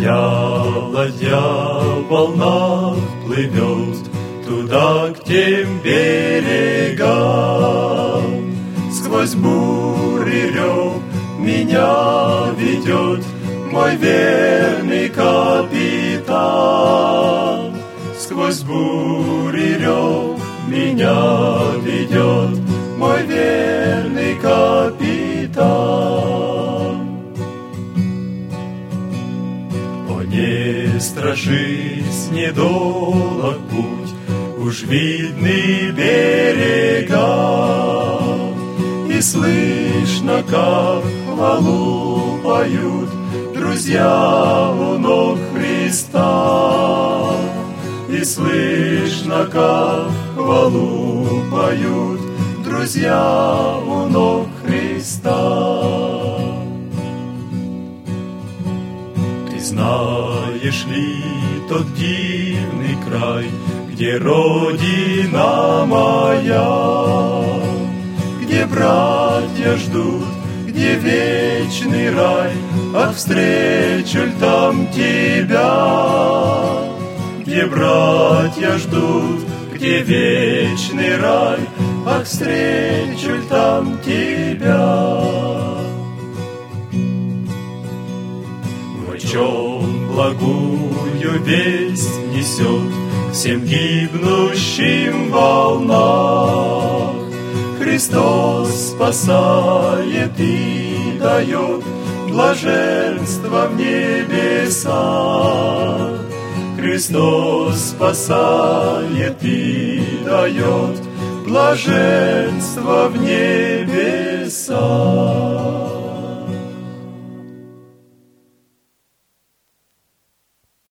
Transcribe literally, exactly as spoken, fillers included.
Моя ладья в волнах плывет туда, к тем берегам. Сквозь бури рев меня ведет мой верный капитан. Сквозь бури рев меня ведет мой верный капитан. О, не страшись, недолог путь, уж видны берега, и слышно, как хвалу поют друзья у ног Христа. И слышно, как хвалу поют друзья у ног Христа. Ты знаешь ли тот дивный край, где родина моя, где братья ждут, где вечный рай, а встречу ль там тебя? Где братья ждут, где вечный рай, ах, встречу ль там тебя? В чем благую весть несет всем гибнущим в волнах. Христос спасает и дает блаженство в небесах. Христос спасает и дает блаженство в небесах.